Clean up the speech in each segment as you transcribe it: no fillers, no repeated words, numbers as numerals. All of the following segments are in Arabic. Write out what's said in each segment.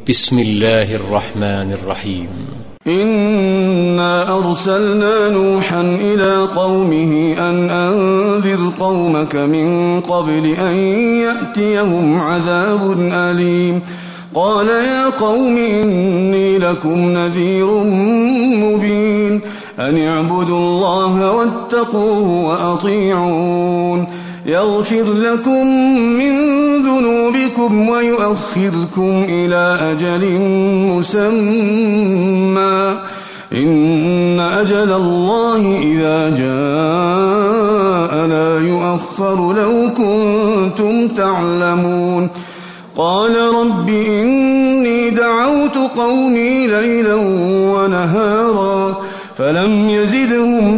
بسم الله الرحمن الرحيم. إنا أرسلنا نوحا إلى قومه أن أنذر قومك من قبل أن يأتيهم عذاب أليم. قال يا قوم إني لكم نذير مبين أن اعبدوا الله واتقوه وأطيعون يغفر لكم من ذنوبكم ويؤخركم إلى أجل مسمى إن أجل الله إذا جاء لا يؤخر لو كنتم تعلمون. قال رب إني دعوت قومي ليلا ونهارا فلم يزدهم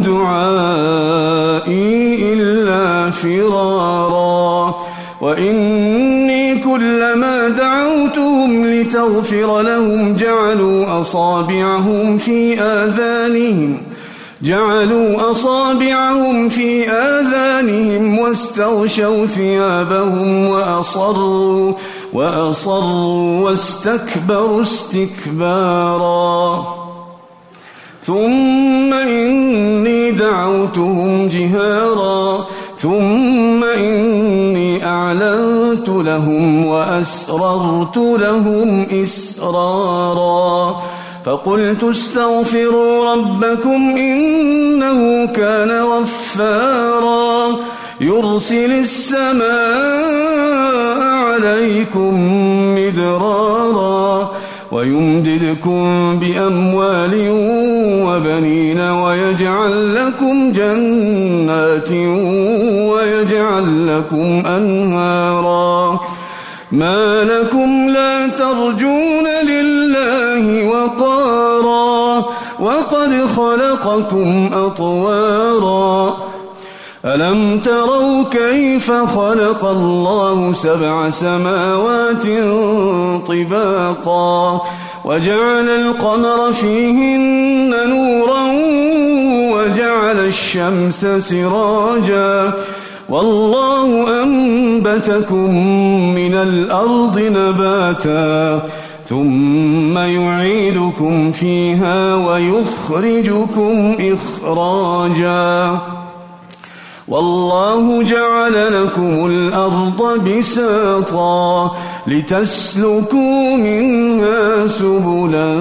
دعائي إلا فرارا وإني كلما دعوتهم لتغفر لهم جعلوا أصابعهم في آذانهم واستغشوا ثيابهم وأصروا واستكبروا استكبارا. ثم إني دعوتهم جهارا ثم إني أعلنت لهم وأسررت لهم إسرارا فقلت استغفروا ربكم إنه كان غفارا يرسل السماء عليكم مدرارا ويمددكم بأموال وبنين ويجعل لكم جنات ويجعل لكم أنهارا. ما لكم لا ترجون لله وقارا وقد خلقكم أطوارا. ألم تروا كيف خلق الله 7 سماوات طباقا وجعل القمر فيهن نورا وجعل الشمس سراجا والله أنبتكم من الأرض نباتا ثم يعيدكم فيها ويخرجكم إخراجا والله جعل لكم الأرض بساطا لتسلكوا منها سبلا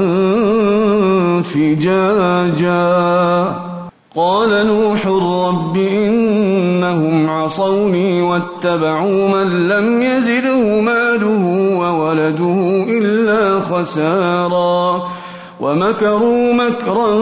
فجاجا. قال نوح رب إنهم عصوني واتبعوا من لم يزده ماله وولده إلا خسارا ومكروا مكرا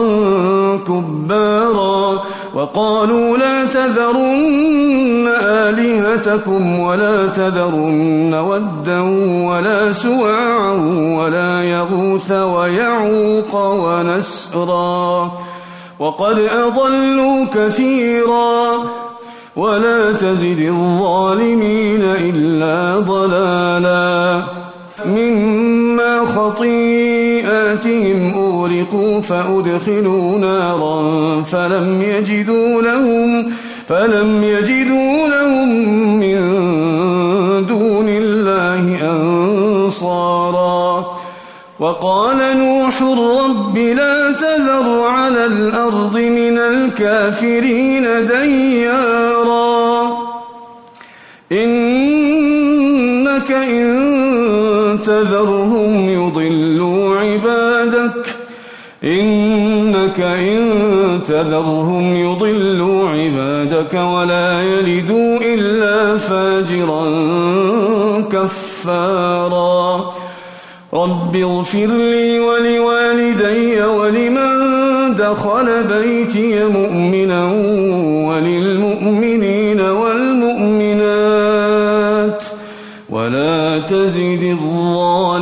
كبارا وقالوا لا تذرن آلهتكم ولا تذرن ودا ولا سواعا ولا يغوث ويعوق ونسرا وقد أضلوا كثيرا ولا تزد الظالمين إلا ضلالا. مما خطيئاتهم أغرقوا فأدخلوا نارا فلم يجدوا لهم من دون الله أنصارا. وقال نوح رب لا تذر على الأرض من الكافرين ديارا إنك إن تذرهم يضلوا عبادك ولا يلدوا إلا فاجرا كفارا. رب اغفر لي ولوالدي ولمن دخل بيتي مؤمنا وللمؤمنين والمؤمنات ولا تزد الظالمين